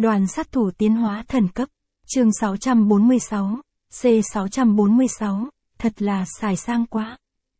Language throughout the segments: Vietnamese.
Đoàn sát thủ tiến hóa thần cấp. Chương 646, C646, thật là xài sang quá.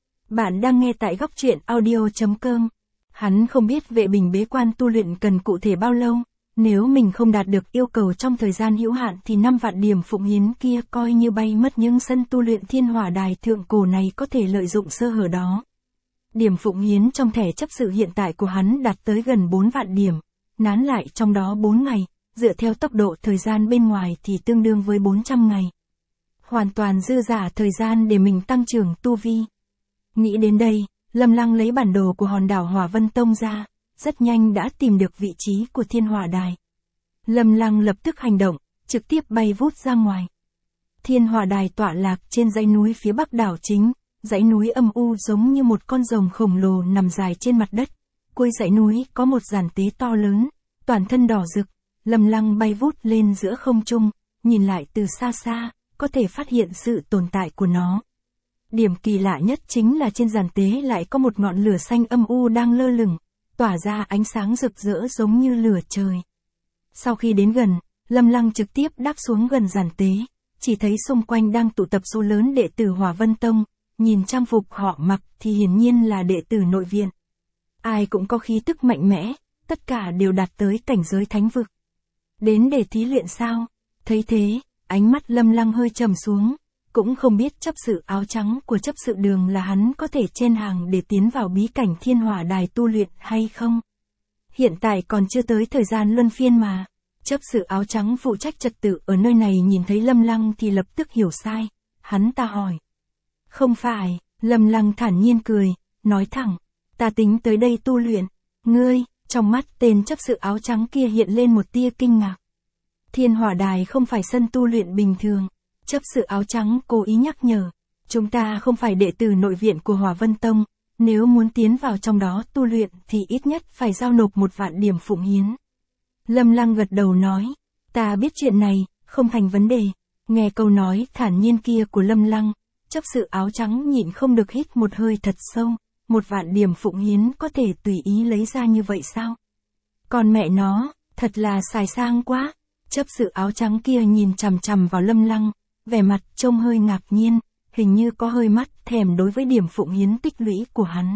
Bạn đang nghe tại góc truyện audio.com. Hắn không biết vệ bình bế quan tu luyện cần cụ thể bao lâu, nếu mình không đạt được yêu cầu trong thời gian hữu hạn thì 5 vạn điểm phụng hiến kia coi như bay mất, những sân tu luyện thiên hỏa đài thượng cổ này có thể lợi dụng sơ hở đó. Điểm phụng hiến trong thẻ chấp sự hiện tại của hắn đạt tới gần 4 vạn điểm, nán lại trong đó 4 ngày, dựa theo tốc độ thời gian bên ngoài thì tương đương với 400 ngày. Hoàn toàn dư giả thời gian để mình tăng trưởng tu vi. Nghĩ đến đây, Lâm Lăng lấy bản đồ của hòn đảo Hỏa Vân Tông ra, rất nhanh đã tìm được vị trí của thiên hỏa đài. Lâm Lăng lập tức hành động, trực tiếp bay vút ra ngoài. Thiên hỏa đài tọa lạc trên dãy núi phía bắc đảo chính, dãy núi âm u giống như một con rồng khổng lồ nằm dài trên mặt đất. Cuối dãy núi có một giàn tế to lớn, toàn thân đỏ rực. Lâm Lăng bay vút lên giữa không trung, nhìn lại từ xa xa, có thể phát hiện sự tồn tại của nó. Điểm kỳ lạ nhất chính là trên giàn tế lại có một ngọn lửa xanh âm u đang lơ lửng, tỏa ra ánh sáng rực rỡ giống như lửa trời. Sau khi đến gần, Lâm Lăng trực tiếp đáp xuống gần giàn tế, chỉ thấy xung quanh đang tụ tập số lớn đệ tử Hỏa Vân Tông, nhìn trang phục họ mặc thì hiển nhiên là đệ tử nội viện. Ai cũng có khí tức mạnh mẽ, tất cả đều đạt tới cảnh giới thánh vực. Đến để thí luyện sao? Thấy thế, ánh mắt Lâm Lăng hơi trầm xuống, cũng không biết chấp sự áo trắng của chấp sự Đường là hắn có thể chen hàng để tiến vào bí cảnh thiên hỏa đài tu luyện hay không? Hiện tại còn chưa tới thời gian luân phiên mà. Chấp sự áo trắng phụ trách trật tự ở nơi này nhìn thấy Lâm Lăng thì lập tức hiểu sai, hắn ta hỏi. Không phải, Lâm Lăng thản nhiên cười, nói thẳng, ta tính tới đây tu luyện, ngươi. Trong mắt tên chấp sự áo trắng kia hiện lên một tia kinh ngạc. Thiên hỏa đài không phải sân tu luyện bình thường. Chấp sự áo trắng cố ý nhắc nhở. Chúng ta không phải đệ tử nội viện của Hỏa Vân Tông. Nếu muốn tiến vào trong đó tu luyện thì ít nhất phải giao nộp 1 vạn điểm phụng hiến. Lâm Lăng gật đầu nói. Ta biết chuyện này, không thành vấn đề. Nghe câu nói thản nhiên kia của Lâm Lăng, chấp sự áo trắng nhịn không được hít một hơi thật sâu. 1 vạn điểm phụng hiến có thể tùy ý lấy ra như vậy sao? Còn mẹ nó, thật là xài sang quá. Chấp sự áo trắng kia nhìn chằm chằm vào Lâm Lăng, vẻ mặt trông hơi ngạc nhiên, hình như có hơi mắt thèm đối với điểm phụng hiến tích lũy của hắn.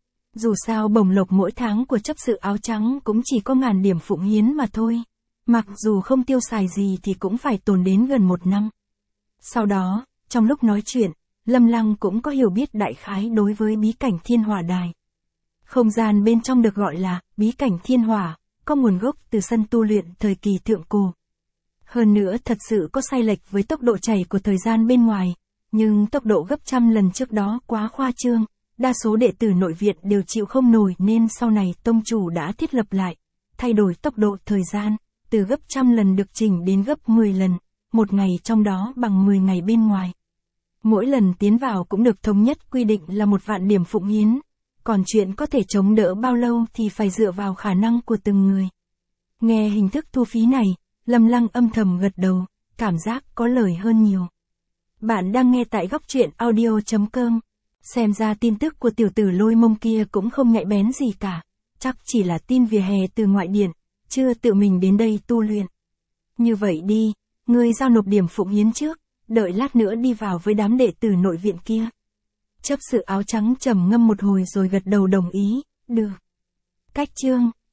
Dù sao bổng lộc mỗi tháng của chấp sự áo trắng cũng chỉ có 1000 điểm phụng hiến mà thôi. Mặc dù không tiêu xài gì thì cũng phải tồn đến gần 1 năm. Sau đó, trong lúc nói chuyện, Lâm Lăng cũng có hiểu biết đại khái đối với bí cảnh thiên hỏa đài. Không gian bên trong được gọi là bí cảnh thiên hỏa, có nguồn gốc từ sân tu luyện thời kỳ thượng cổ. Hơn nữa thật sự có sai lệch với tốc độ chảy của thời gian bên ngoài, nhưng tốc độ gấp trăm lần trước đó quá khoa trương, đa số đệ tử nội viện đều chịu không nổi nên sau này tông chủ đã thiết lập lại, thay đổi tốc độ thời gian, từ gấp trăm lần được chỉnh đến gấp 10 lần, 1 ngày trong đó bằng 10 ngày bên ngoài. Mỗi lần tiến vào cũng được thống nhất quy định là 1 vạn điểm phụng hiến, còn chuyện có thể chống đỡ bao lâu thì phải dựa vào khả năng của từng người. Nghe hình thức thu phí này, Lâm Lăng âm thầm gật đầu, cảm giác có lời hơn nhiều. Bạn đang nghe tại góc truyện audio.com. Xem ra tin tức của tiểu tử Lôi Mông kia cũng không nhạy bén gì cả, chắc chỉ là tin vỉa hè từ ngoại điện, chưa tự mình đến đây tu luyện. Như vậy đi, ngươi giao nộp điểm phụng hiến trước, đợi lát nữa đi vào với đám đệ tử nội viện kia. Chấp sự áo trắng trầm ngâm một hồi rồi gật đầu đồng ý, được. Cách chương